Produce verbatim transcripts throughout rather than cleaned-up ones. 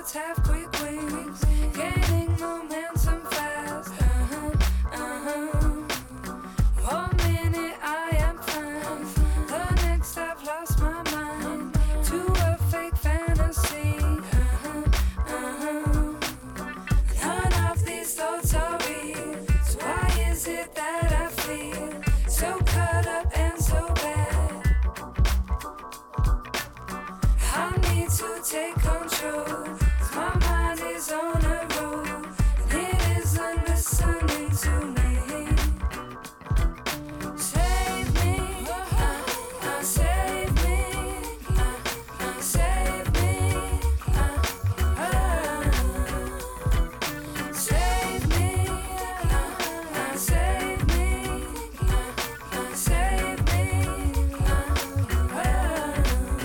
thoughts have quick wings, gaining momentum fast. Uh-huh, uh-huh. One minute I am fine, the next I've lost my mind to a fake fantasy. Uh-huh, uh-huh. None of these thoughts are real, so why is it that I feel so caught up and so bad? I need to take control, 'cause my mind is on a roll, and it isn't listening to me. Save me, uh, uh, save me, uh, uh, save me, uh, uh, save me, uh, uh, save me, uh, uh, save me, uh, uh.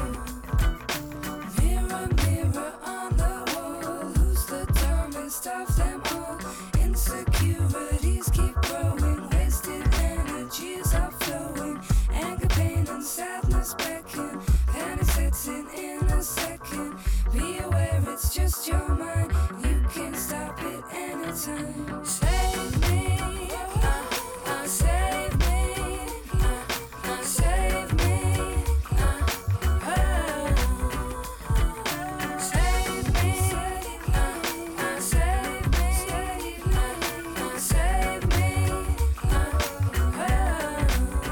Mirror, mirror on the wall, who's the dumbest of them all? Insecurities keep growing, wasted energies are flowing, anger, pain and sadness beckon, panic sets in in a second. Be aware it's just your mind, you can stop it anytime. Save me, uh, uh, save me, uh, uh, save me, uh, uh. Save me, uh, uh, save me, uh, uh, save me, uh,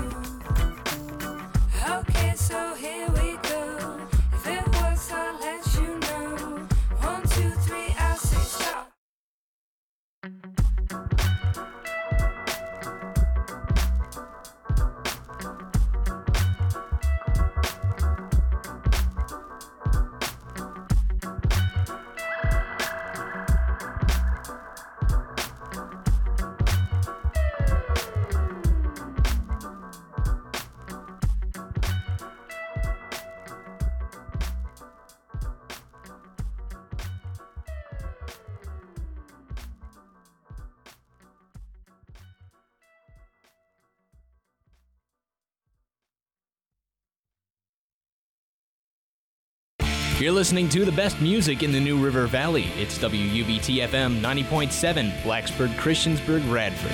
uh. Okay, so here we go. If it works, I'll let you know. One, two, three, I'll say stop. You're listening to the best music in the New River Valley. It's W U B T F M ninety point seven, Blacksburg, Christiansburg, Radford.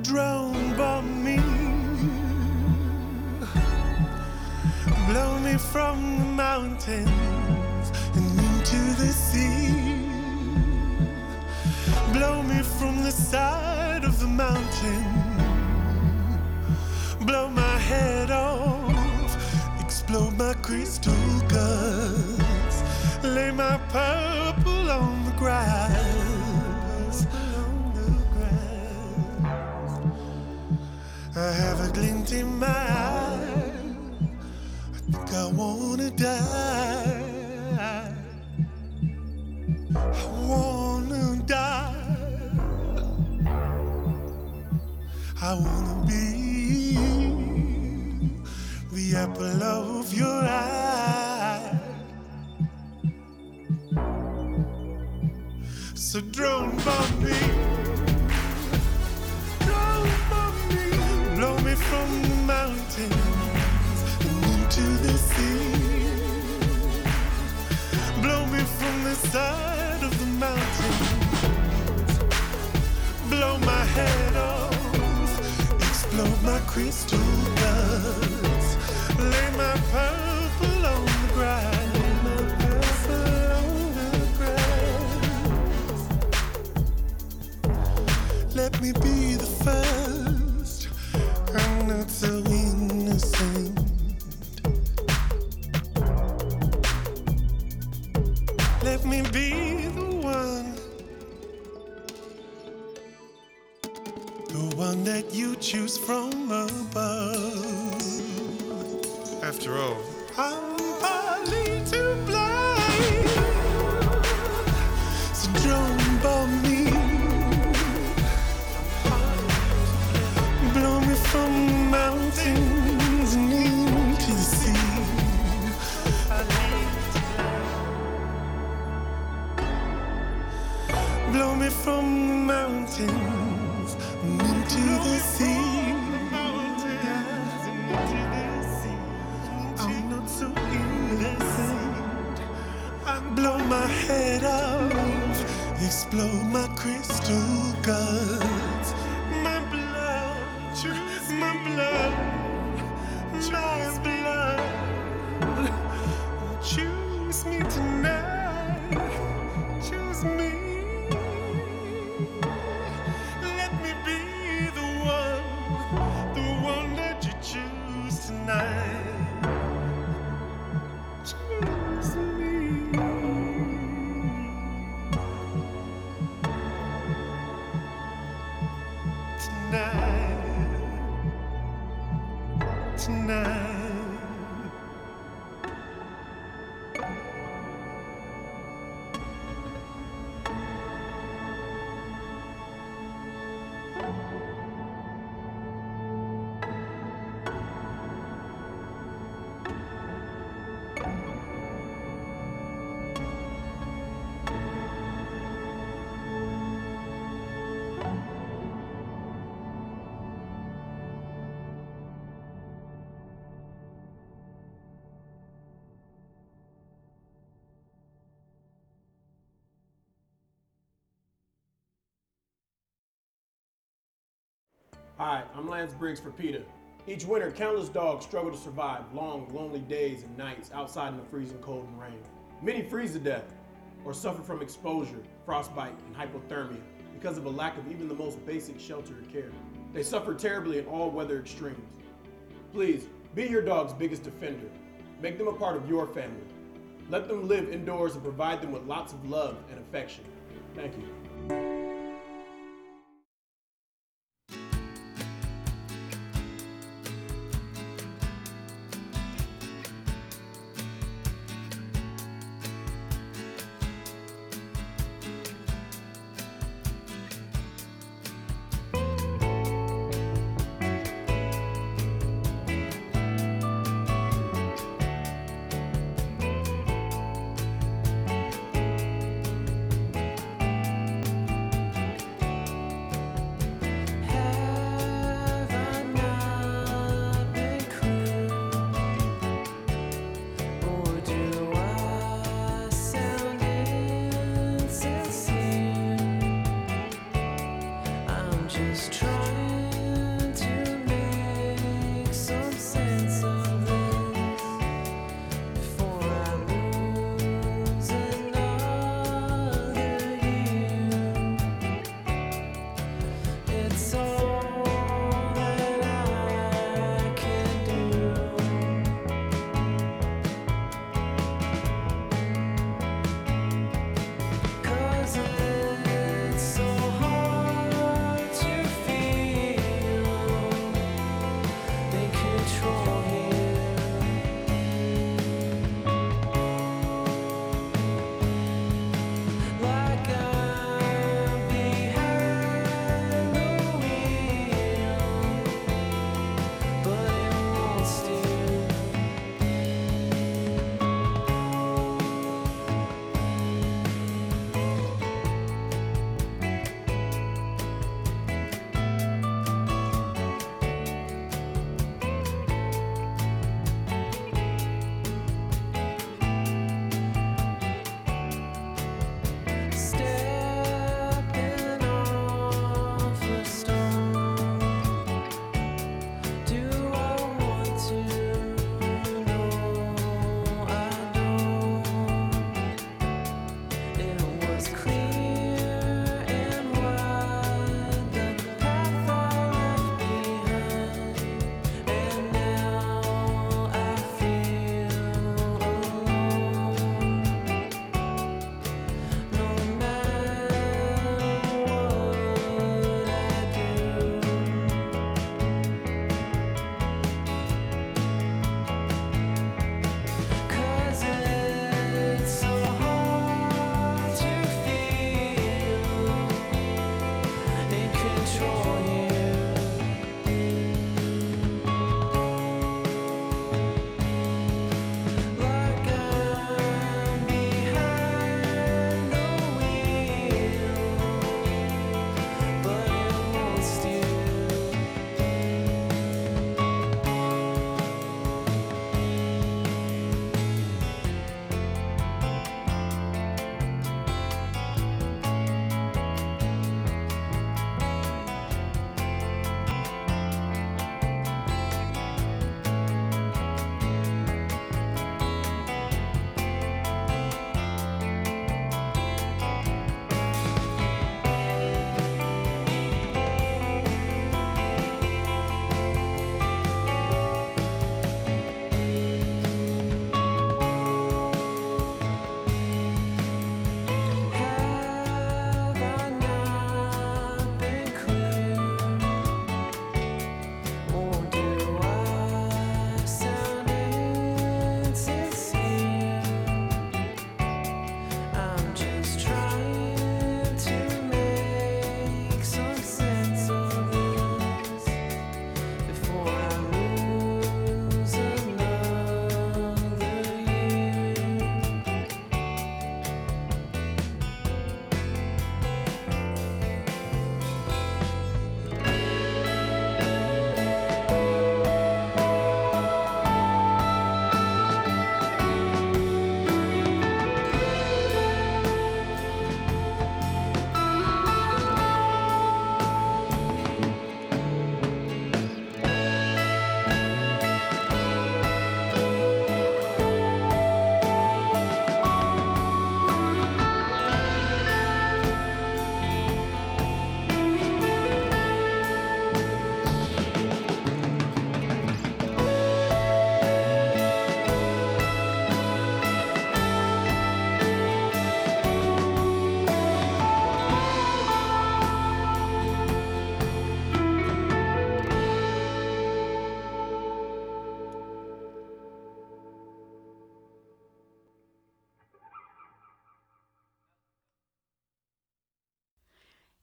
drone bomb me, blow me from the mountains and into the sea, blow me from the side of the mountain, blow my head off, explode my crystal guts, lay my purple on the grass. I have a glint in my eye, I think I wanna die, I wanna die, I wanna be the apple of your eye. So drone bomb me, drone bomb me, blow me from the mountains and into the sea, blow me from the side of the mountains, blow my head off, explode my crystal guts, lay my purple on the grass. Let me be the first, I'm not so innocent. Let me be the one, the one that you choose from above. After all, I'm partly to blame, so drone bomb me, blow me from the mountains and into the sea. Blow me from the mountains and into the sea. I'm not so innocent. Blow my head off, explode my crystal guts. My blood, choose my blood, my blood. Choose me tonight, choose me. Let me be the one, the one that you choose tonight. Choose me tonight, tonight. Hi, I'm Lance Briggs for PETA. Each winter, countless dogs struggle to survive long, lonely days and nights outside in the freezing cold and rain. Many freeze to death or suffer from exposure, frostbite, and hypothermia because of a lack of even the most basic shelter or care. They suffer terribly in all weather extremes. Please, be your dog's biggest defender. Make them a part of your family. Let them live indoors and provide them with lots of love and affection. Thank you.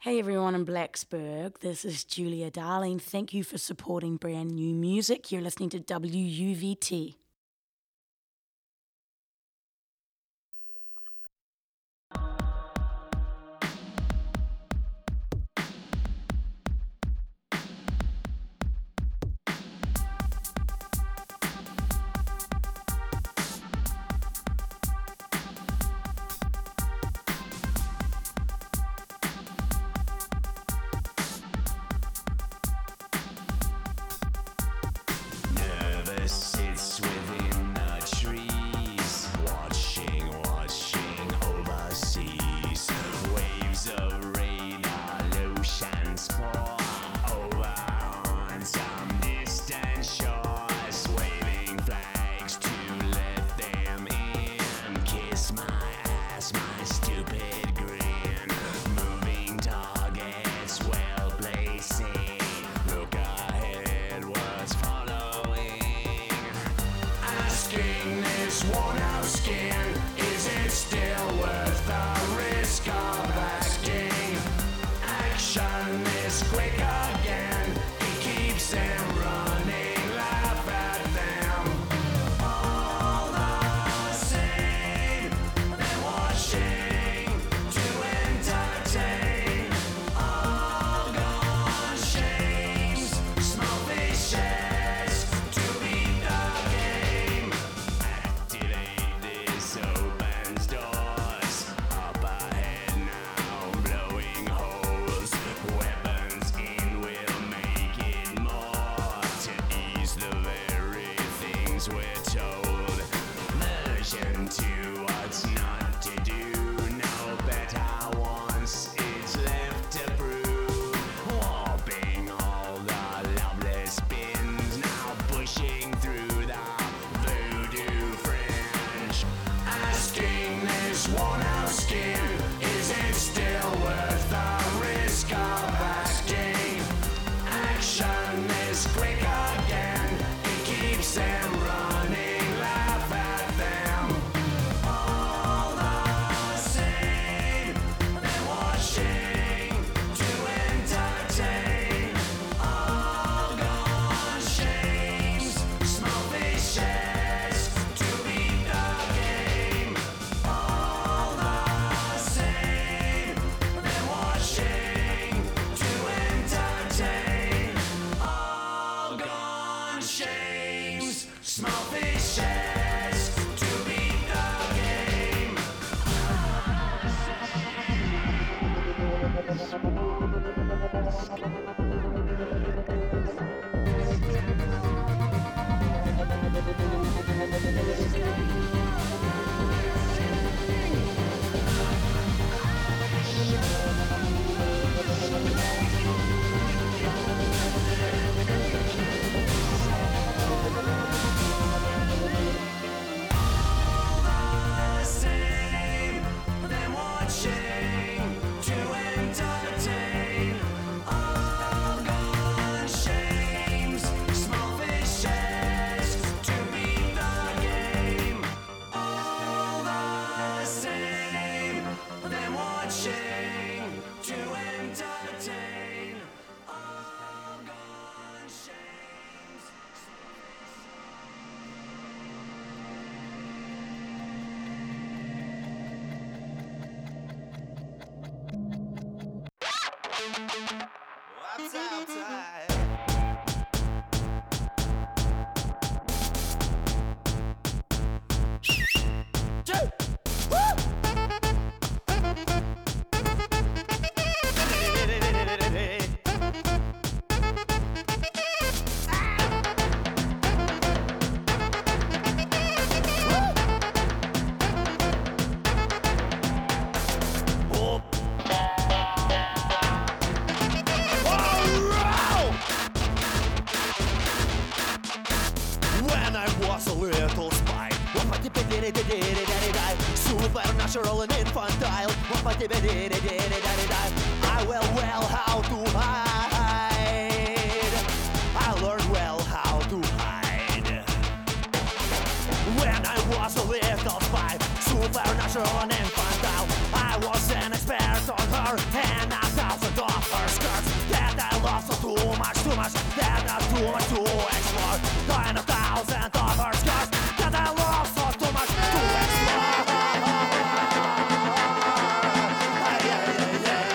Hey everyone in Blacksburg, this is Julia Darling. Thank you for supporting brand new music. You're listening to W U V T. Sits within the trees, watching, watching overseas. Waves of radar, oceans pour over on some distant shores, waving flags to let them in. Kiss my ass, my stupid grin. Moving targets, well placing. Look ahead, what's following? Asking this worn out skin, is it still worth the risk of asking? Action is quick again, he keeps them running, laugh at them. All the same, they're watching to entertain. All gone shames, small fishes to beat the game. Activate this opens doors. Up ahead now, blowing holes. Weapons in will make it more to ease the very things we're told. Version to what's not to do. No better once it's left to prove. Warping all the loveless spins, now pushing through the voodoo fringe. Asking this worn out skin, is it still worth the risk of asking? Action is quick again, it keeps them running, laugh at them. All the same, they're watching to entertain. All gone shames, small fishes to beat the game. All the same, they're watching to entertain. All gone shames, small fishes to beat the game. All the same, they're watching to entertain. All gone shames, small fishes to beat the game. All the same, they're watching to entertain. All gone shames. What's outside? When I was a little spy, supernatural and infantile, I will well how to hide. I learned well how to hide. When I was a little spy, supernatural and infantile, I was an expert on her and a thousand too much, too much. There's not too much to explore. Nine thousand of her scars that I love so too much to explore. Ay, ay, ay, ay.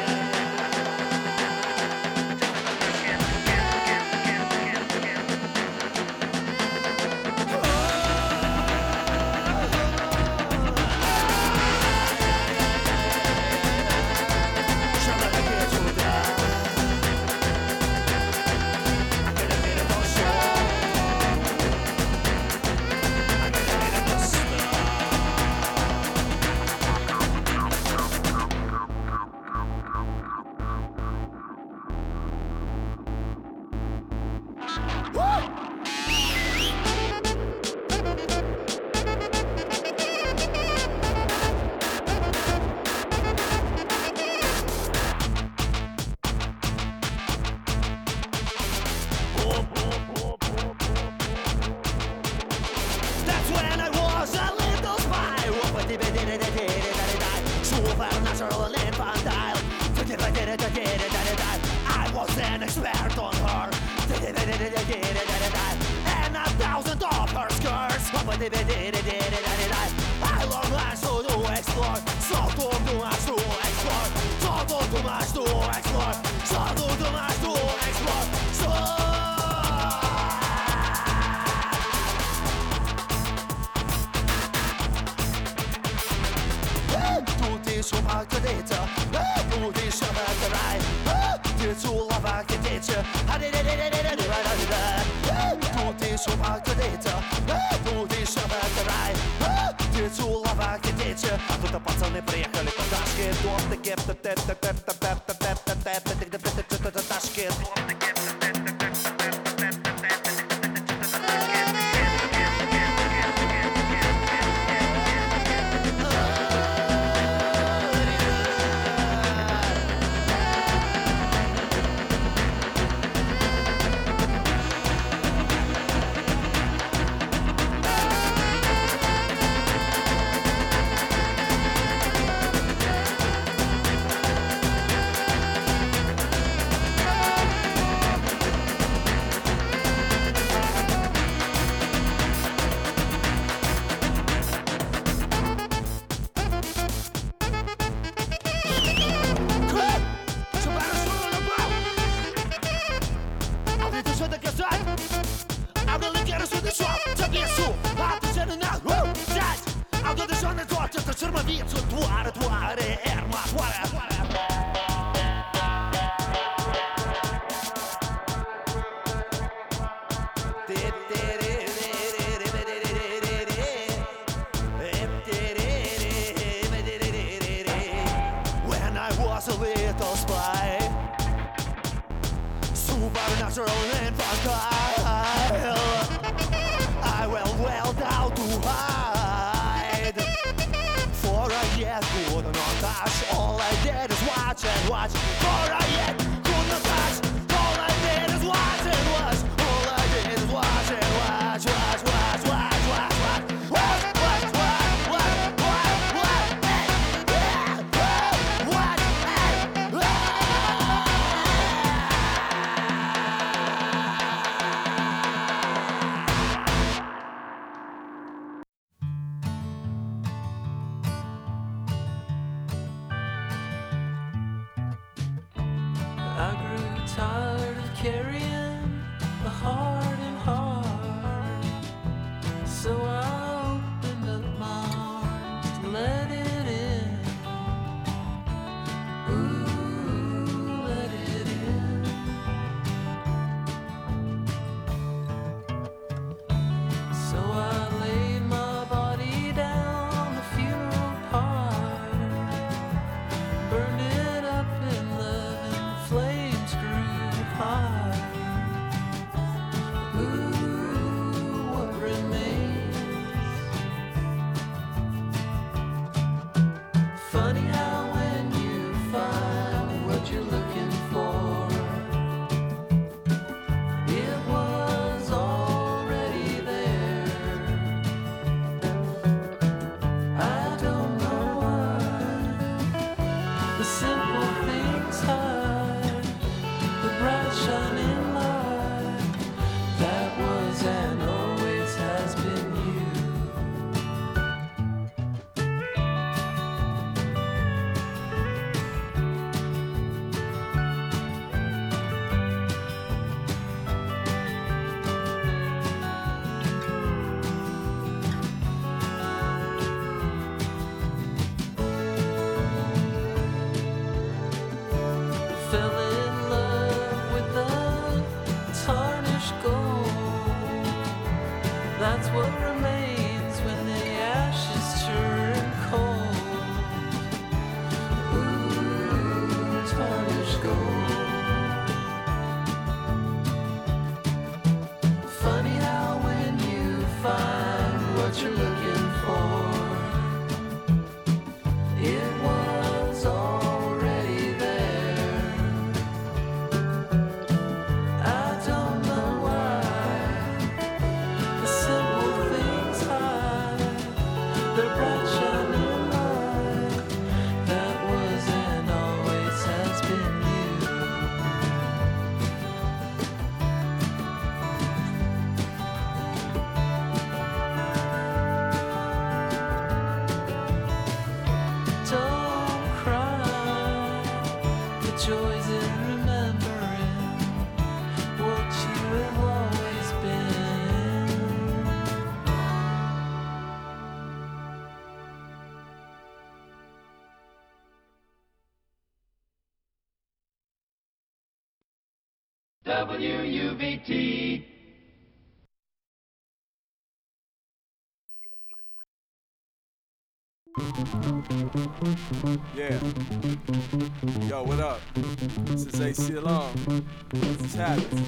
That's when I was a little spy. Supernatural and infantile. I was an expert on her. And a thousand of her skirts. I long lies to do explore. So too too much to explore. So too too much to explore. So too too much to explore. So tutti sopra che dite, tutti sopra che rai, tutti sulla vacca dice, tutti sopra che dite, tutti сюда край. Течу лава китече, а тут пацаны приехали по Ташке. Дом таки Ташке. When I was a little spy, supernatural infantile, I went well down to hide. For a yet could not touch, all I did is watch and watch. For a yet could not touch, all I did is watch and watch. All I did is watch and watch, watch, watch, watch, watch, watch, watch, watch, watch, watch, watch, watch, hey, yeah, watch, watch, hey, ah. I grew tired of carrying a heart and heart, so I opened up my arms to let it in. Ooh, let it in. So I laid my body down on the funeral pyre, burned it up in love and the flames grew high. bright shining light that was and always has been you. Fell in love with the tarnished gold. That's what remains when the ashes turn cold. Ooh, tarnished gold. Funny how when you find what you're looking for, it was already there. I don't know why the simple things hide the bright shining light that was and always has been you. Don't cry, the joys in remembering what you have always been. W U V T. Yeah. Yo, what up? This is A C Alarm. What's happening?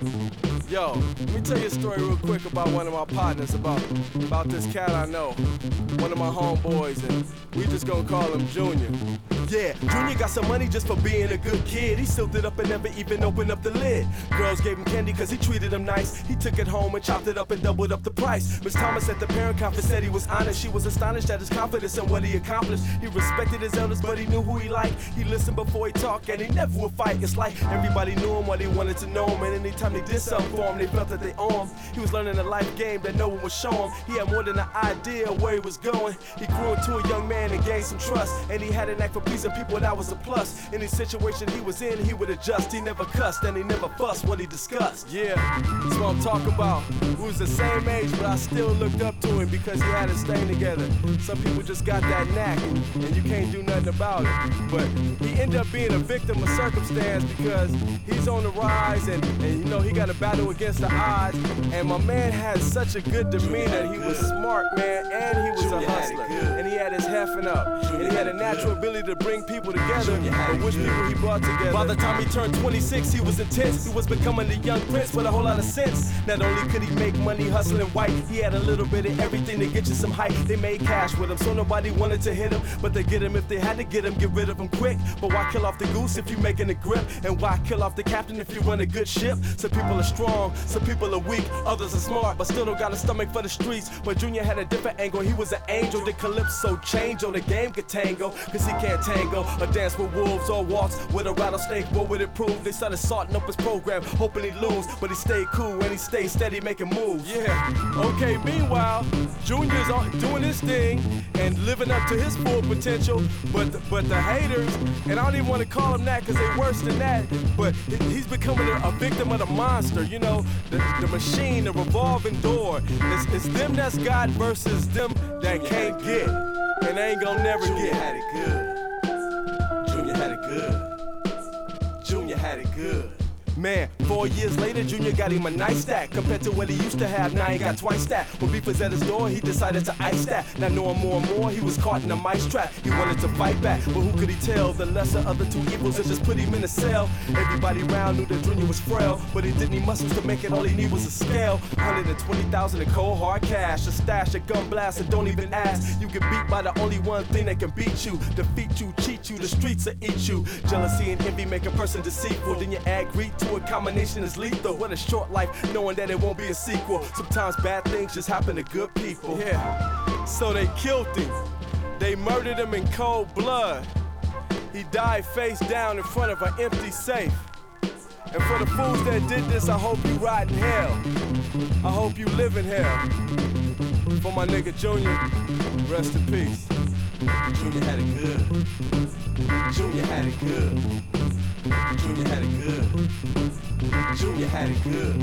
Yo, let me tell you a story real quick about one of my partners, about about this cat I know. One of my homeboys, and we just gonna call him Junior. Yeah, Junior got some money just for being a good kid. He sealed it up and never even opened up the lid. Girls gave him candy cause he treated them nice. He took it home and chopped it up and doubled up the price. Miss Thomas at the parent conference said he was honest. She was astonished at his confidence and what he accomplished. He respected his elders, but he knew who he liked. He listened before he talked, and he never would fight. It's like everybody knew him, what they wanted to know him, and anytime they did something for him, they felt that they owned him. He was learning a life game that no one would show him. He had more than an idea of where he was going. He grew into a young man and gained some trust, and he had an act for pleasing people, that was a plus. Any situation he was in, he would adjust. He never cussed, and he never fussed what he discussed. Yeah, that's what I'm talking about. We was the same age, but I still looked up to him because he had his thing together. Some people just got that knack, and you can't do nothing about it. But he ended up being a victim of circumstance because he's on the rise, and, and you know, he got a battle against the odds. And my man had such a good demeanor. He was smart, man, and he was a hustler. And he had his heffing up. And he had a natural ability to bring people together, and which people he brought together. By the time he turned twenty-six, he was intense. He was becoming the young prince with a whole lot of sense. Not only could he make money hustling white, he had a little bit of everything to get you some hype. They made cash with him, so nobody wanted to hit him, but they get him if they had to get him, get rid of him quick. But why kill off the goose if you making a grip? And why kill off the captain if you run a good ship? Some people are strong, some people are weak, others are smart, but still don't got a stomach for the streets. But Junior had a different angle. He was an angel. The Calypso change on the game could tango, cause he can't tango or dance with wolves or waltz with a rattlesnake. What would it prove? They started sorting up his program, hoping he'd lose, but he stayed cool and he stayed steady making moves. Yeah, okay, meanwhile, Junior's on doing his thing and living up to his full potential, but the, but the haters, and I don't even want to call them that because they're worse than that, but he's becoming a, a victim of the monster, you know, the, the machine, the revolving door. It's, it's them that's God versus them that can't get, and they ain't gonna never Junior get. had it good. Junior had it good. Junior had it good. Man, four years later, Junior got him a nice stack compared to what he used to have. Now he got twice that. When beef was at his door, he decided to ice that. Now knowing more and more, he was caught in a mice trap. He wanted to fight back, but who could he tell? The lesser of the two evils that just put him in a cell. Everybody around knew that Junior was frail, but he didn't need muscles to make it. All he need was a scale. one hundred twenty thousand in cold hard cash, a stash, a gun blast, and don't even ask. You get beat by the only one thing that can beat you, defeat you, cheat you. The streets will eat you. Jealousy and envy make a person deceitful. Then you add greed to a combination is lethal. What a short life, knowing that it won't be a sequel. Sometimes bad things just happen to good people. Yeah. So they killed him. They murdered him in cold blood. He died face down in front of an empty safe. And for the fools that did this, I hope you rot in hell. I hope you live in hell. For my nigga Junior, rest in peace. Junior had it good. Junior had it good. Junior had it good. Junior had it good.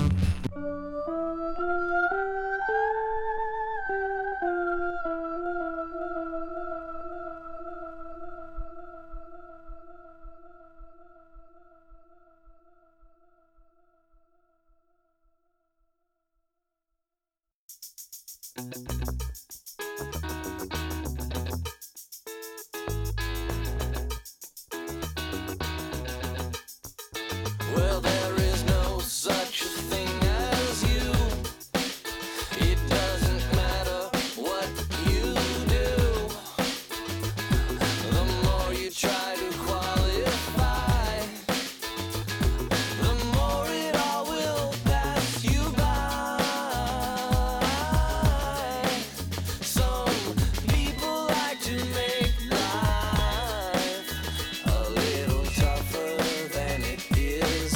Well, there is no such thing as you. It doesn't matter what you do. The more you try to qualify, the more it all will pass you by. Some people like to make life a little tougher than it is.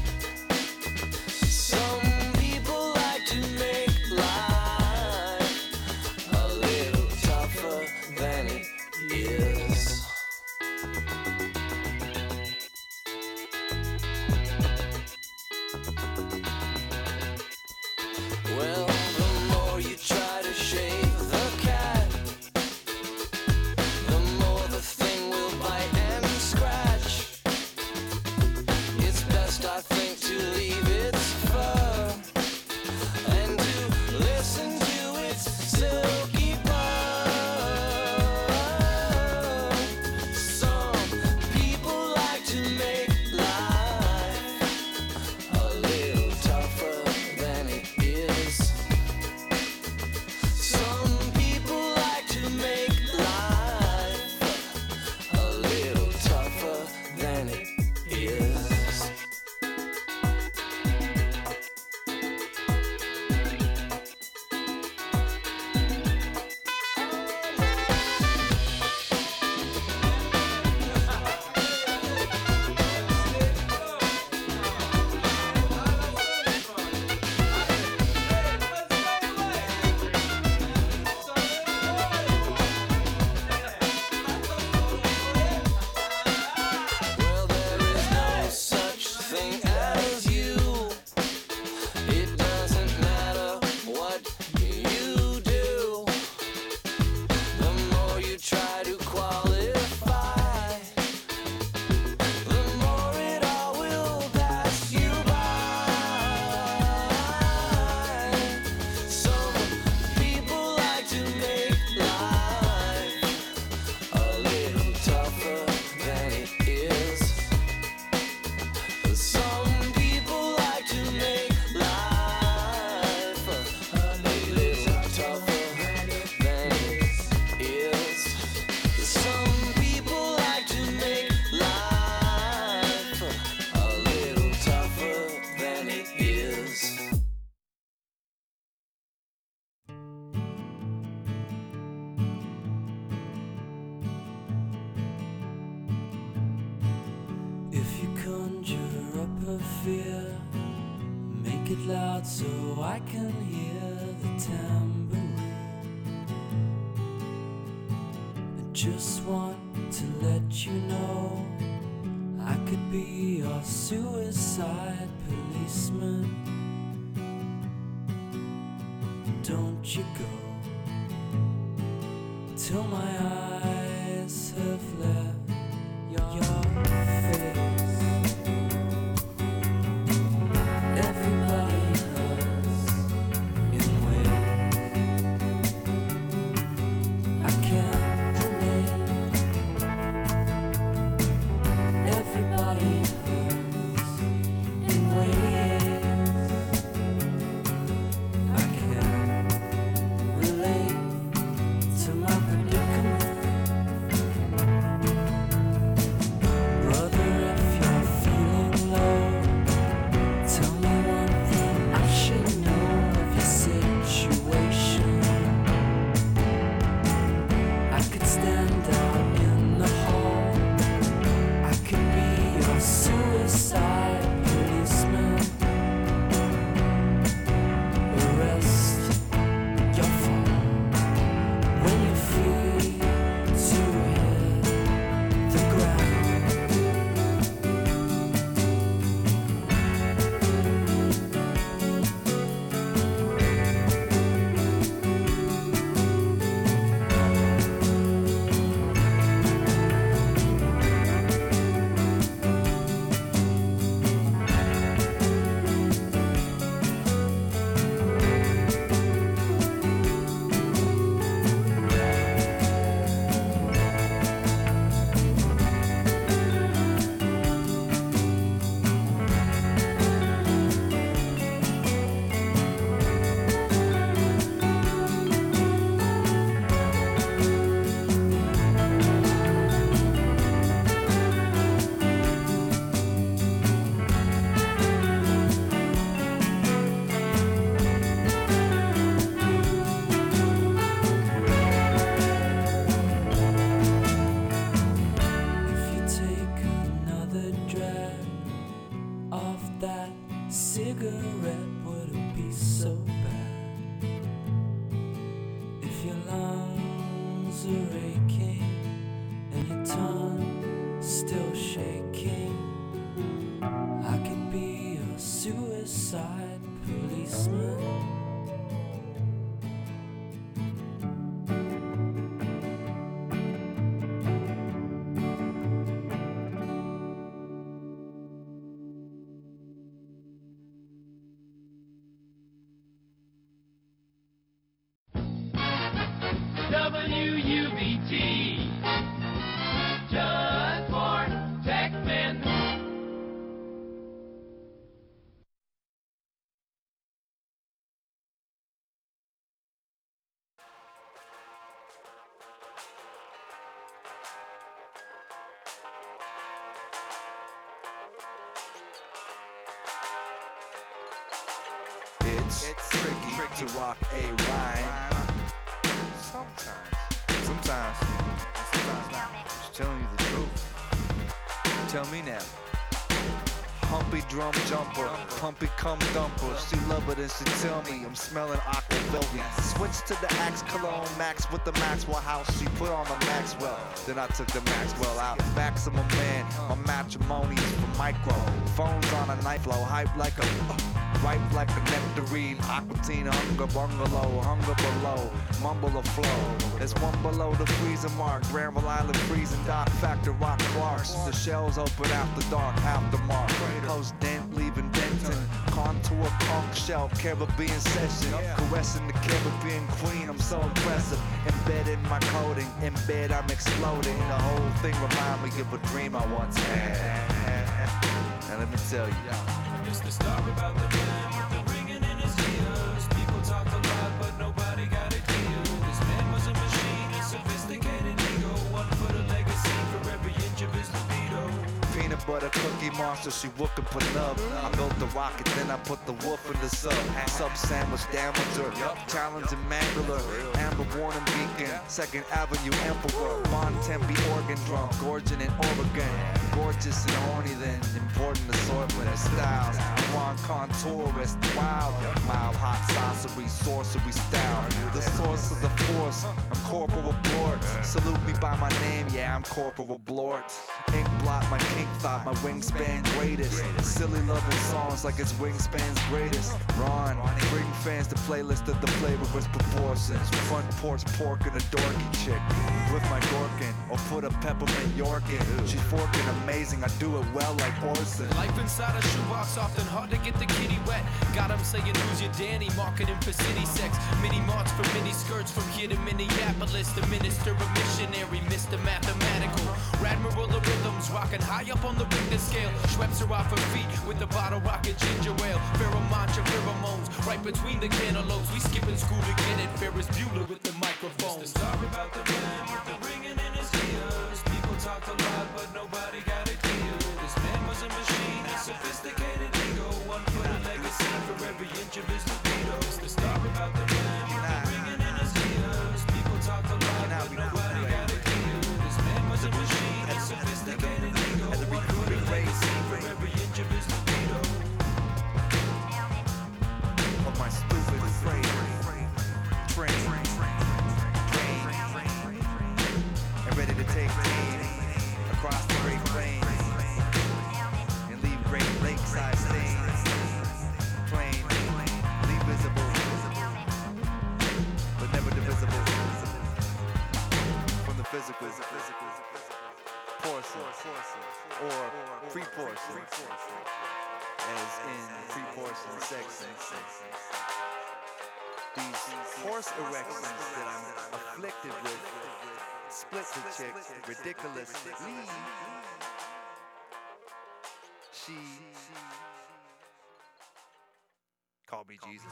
Some people like to make life a little tougher than it is. Well, the more you try to shave the cat, the more the thing will bite and scratch. It's best, I think, to leave its fur and to listen to its silky purr. Some people like to make life a little tougher than it is. Some people like to make life a little tougher than it is. Well, there is no such thing as you. It doesn't matter what you do. The more you try to qualify, the more it all will pass you by. Some people like to make life a little tougher than it is. Some people like to make life a little tougher than it is. Some people like to make life a little tougher than it is. If you conjure up a fear, make it loud so I can hear the tambourine. I just want to let you know I could be your suicide policeman. Don't you go till my eyes have left your face. Everybody hurts in ways I can't relate. Everybody hurts in ways I can't relate to my predicament. cigarette wouldn't be so bad. If your lungs are aching and your tongue still shaking, I could be a suicide policeman. W U V T, just for Techmen. It's, it's tricky, tricky to rock a rhyme. Sometimes. Sometimes. Sometimes not. Just telling you the truth. Tell me now. Humpy drum jumper, pumpy cum dumper. She love it and she tell me I'm smelling aqua velvet. Switch to the Axe Cologne Max with the Maxwell house. She put on the Maxwell. Then I took the Maxwell out. Maximum man, my matrimony is for micro. Phones on a night flow, hype like a uh, ripe like a nectarine. Aquatine, hunger bungalow, hunger below. Mumble of flow. There's one below the freezer mark. Granville Island freezing dock. Factor Rock Clarks. The shells open after dark. Aftermark. Post dent, leaving Denton. Contour, conch shell, Caribbean session. Caressing the Caribbean queen, I'm so impressive. Embedded in my coding, in bed I'm exploding. The whole thing remind me of a dream I once had. Now let me tell you. It's the story about the man with the ringing in his ears. People talked a lot, but nobody got it clear. This man was a machine, a sophisticated ego. One for the legacy for every inch of his libido. Peanut butter cookie monster, she whooping put up. I built the rocket, then I put the wolf in the sub. Sub sandwich damager, challenging mangler. Amber warning beacon, Second Avenue Emperor. Bon Tempe organ drum, gorging in Oregon. Gorgeous and horny then, important assortment of styles. Juan contourist, wild, mild hot sorcery, sorcery style. The source of the force, I'm Corporal Blort. Salute me by my name, yeah, I'm Corporal Blort. Ink blot, my kink thought, my wingspan greatest. Silly loving songs like it's wingspan's greatest. Ron, bring fans the playlist of the flavorless proportions. Front porch pork and a dorky chick. With my Gorkin, or put a peppermint York in. She's forking amazing, I do it well like Orson. Life inside a shoebox, often hard to get the kitty wet. Got him saying, who's your Danny? Marketing for city sex. Mini marts for mini skirts from here to Minneapolis. The minister, a missionary, Mister Mathematical. Radmiral of rhythms, rocking high up on the Richter scale. Schweppes are off her feet with the bottle rocket ginger ale. Pheromone, pheromones, right between the cantaloupes. We skipping school to get it. Ferris Bueller with the microphone. It's the story about the man with the ringing in his ears. People talked a lot, but nobody got it clear. This man was a machine, a sophisticated ego. One for the legacy for every inch of his libido. It's the story about the man with the ringing in his ears. People talked a lot, but nobody got it clear. This man was a machine, a sophisticated ego. One for the legacy for every inch of his libido. Of my stupid train, train, train, and ready to take pain across the Great Plains and leave great lakeside stains. Plain, leave visible, but never divisible from the physical. Porcelain or pre-porcelain, as in pre-porcelain section. These horse erections that I'm afflicted with split the chick ridiculously. She called me Jesus.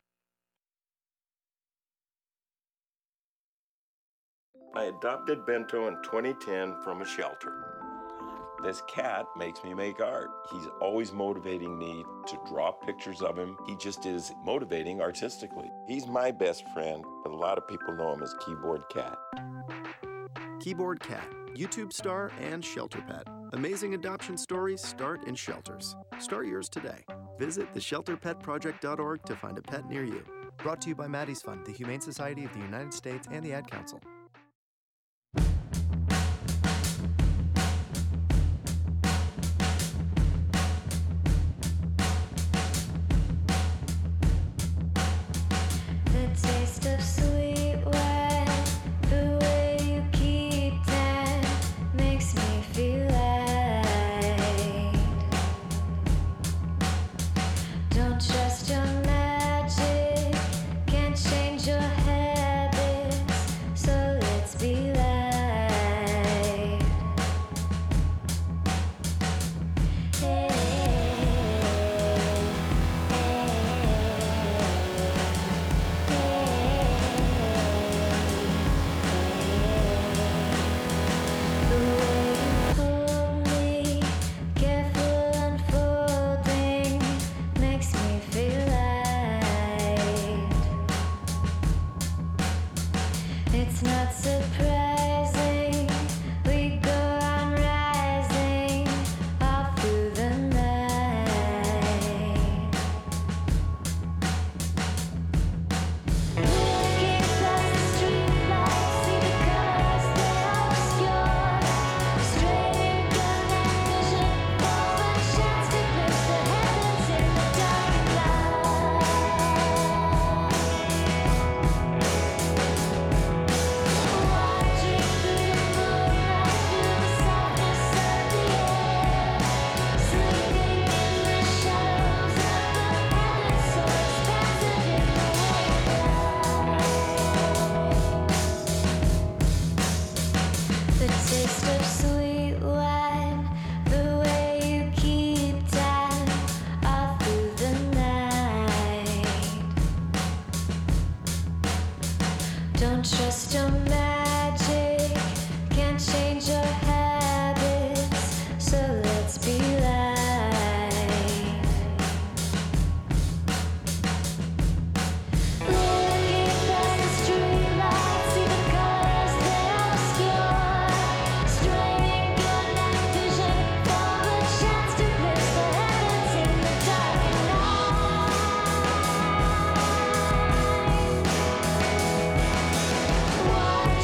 I adopted Bento in twenty ten from a shelter. This cat makes me make art. He's always motivating me to draw pictures of him. He just is motivating artistically. He's my best friend, but a lot of people know him as Keyboard Cat. Keyboard Cat, YouTube star and shelter pet. Amazing adoption stories start in shelters. Start yours today. Visit the shelter pet project dot org to find a pet near you. Brought to you by Maddie's Fund, the Humane Society of the United States, and the Ad Council. The taste of sweet wine, the way you keep time makes me feel light. Don't trust your magic, can't change your habits, so let's be light. Hey, the way you hold me, careful unfolding, makes me feel light. It's not surprising, we go on rising all through the night. Looking past the streetlights, see the colors that are obscure. Straight gun and vision, open chance to glimpse the heavens in the dark light. Watching through the moonlight, feel the softness of the air. Sleeping in the shadows of the heavens, so expansive in the The taste of sweet wine, the way you keep time all through the night. Don't trust your magic, can't change your habits, so let's be light. Looking past the streetlights, see the colors that are obscure. Straining gun and vision, for the chance to glimpse the heavens in the dark night. Watching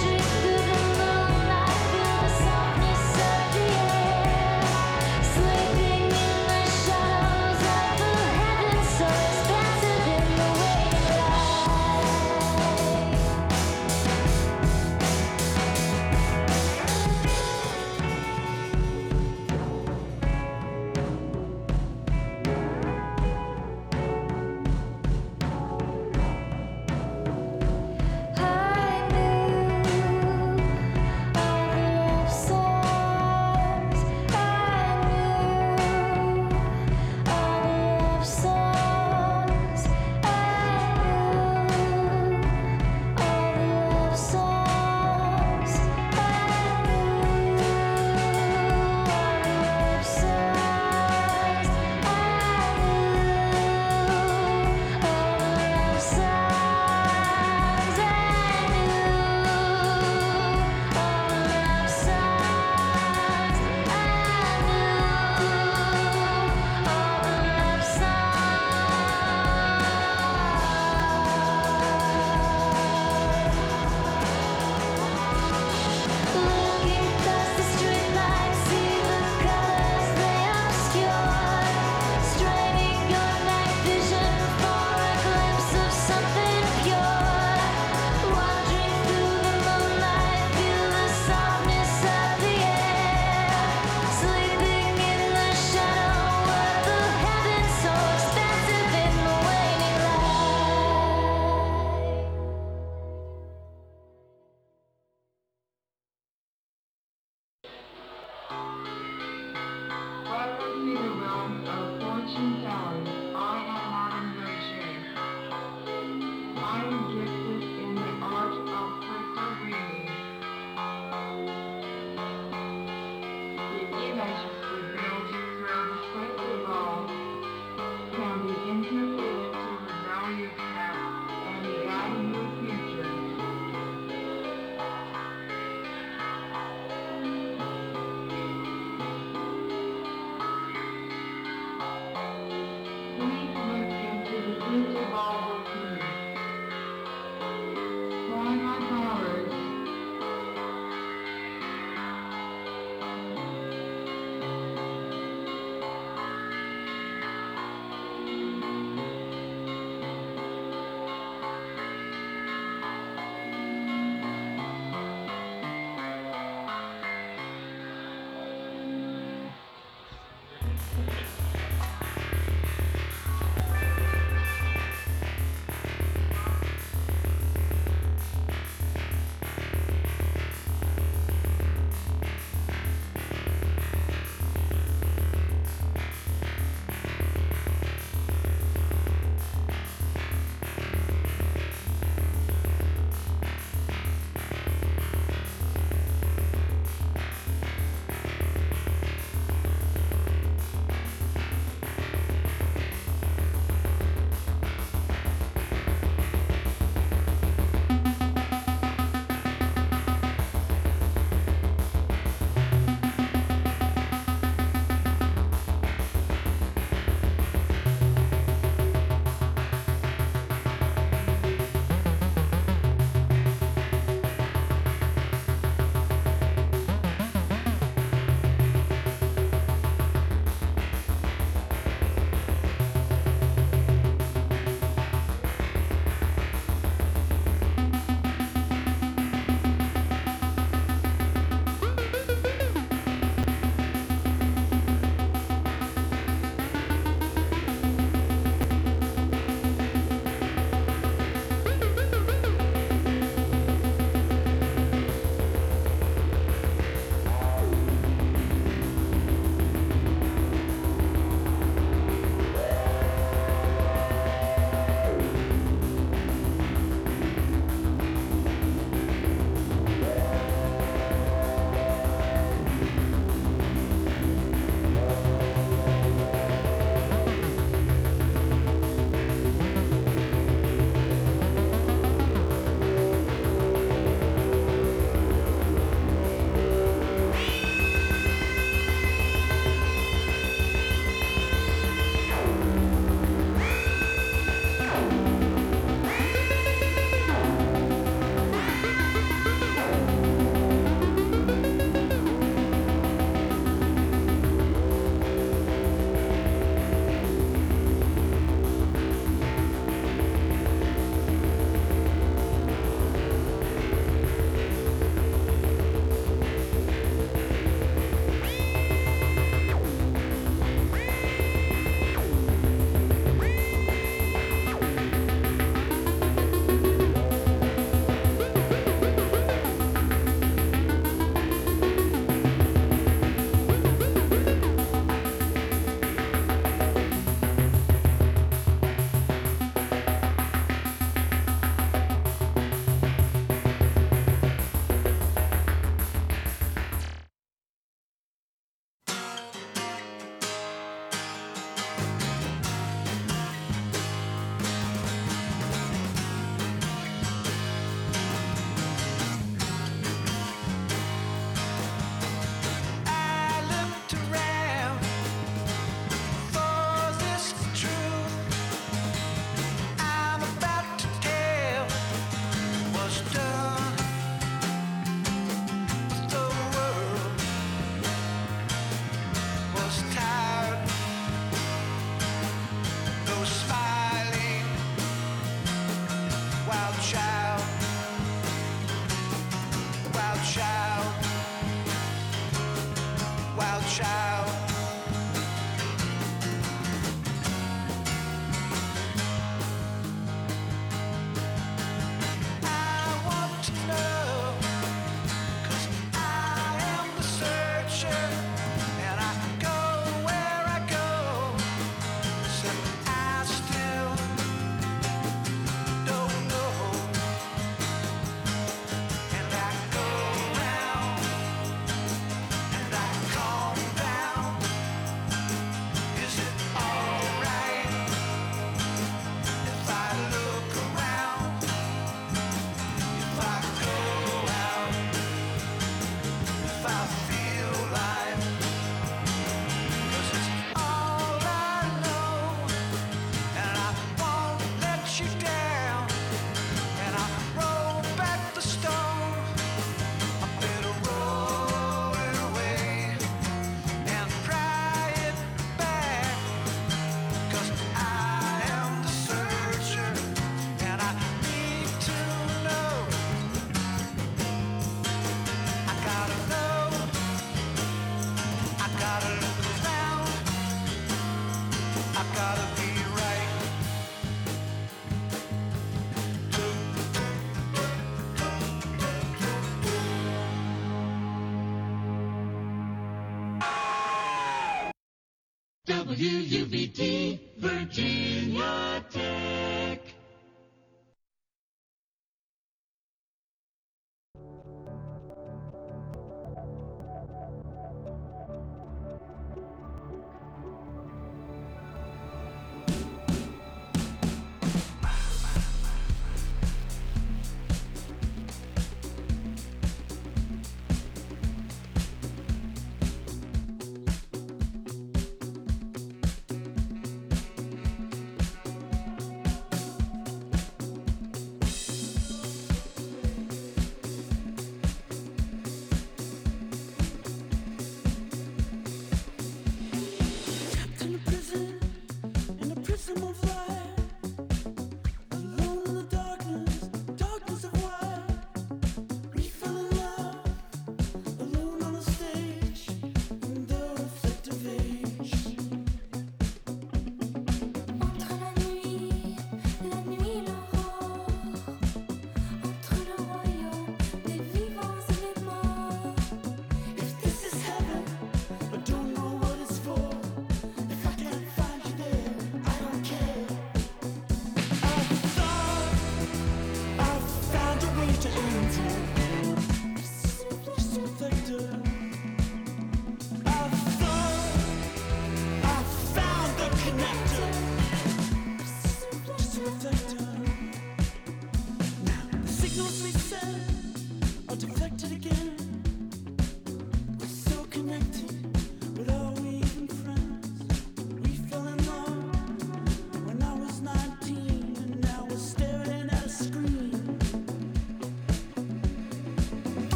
W U V T, Virginia Tech.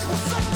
We'll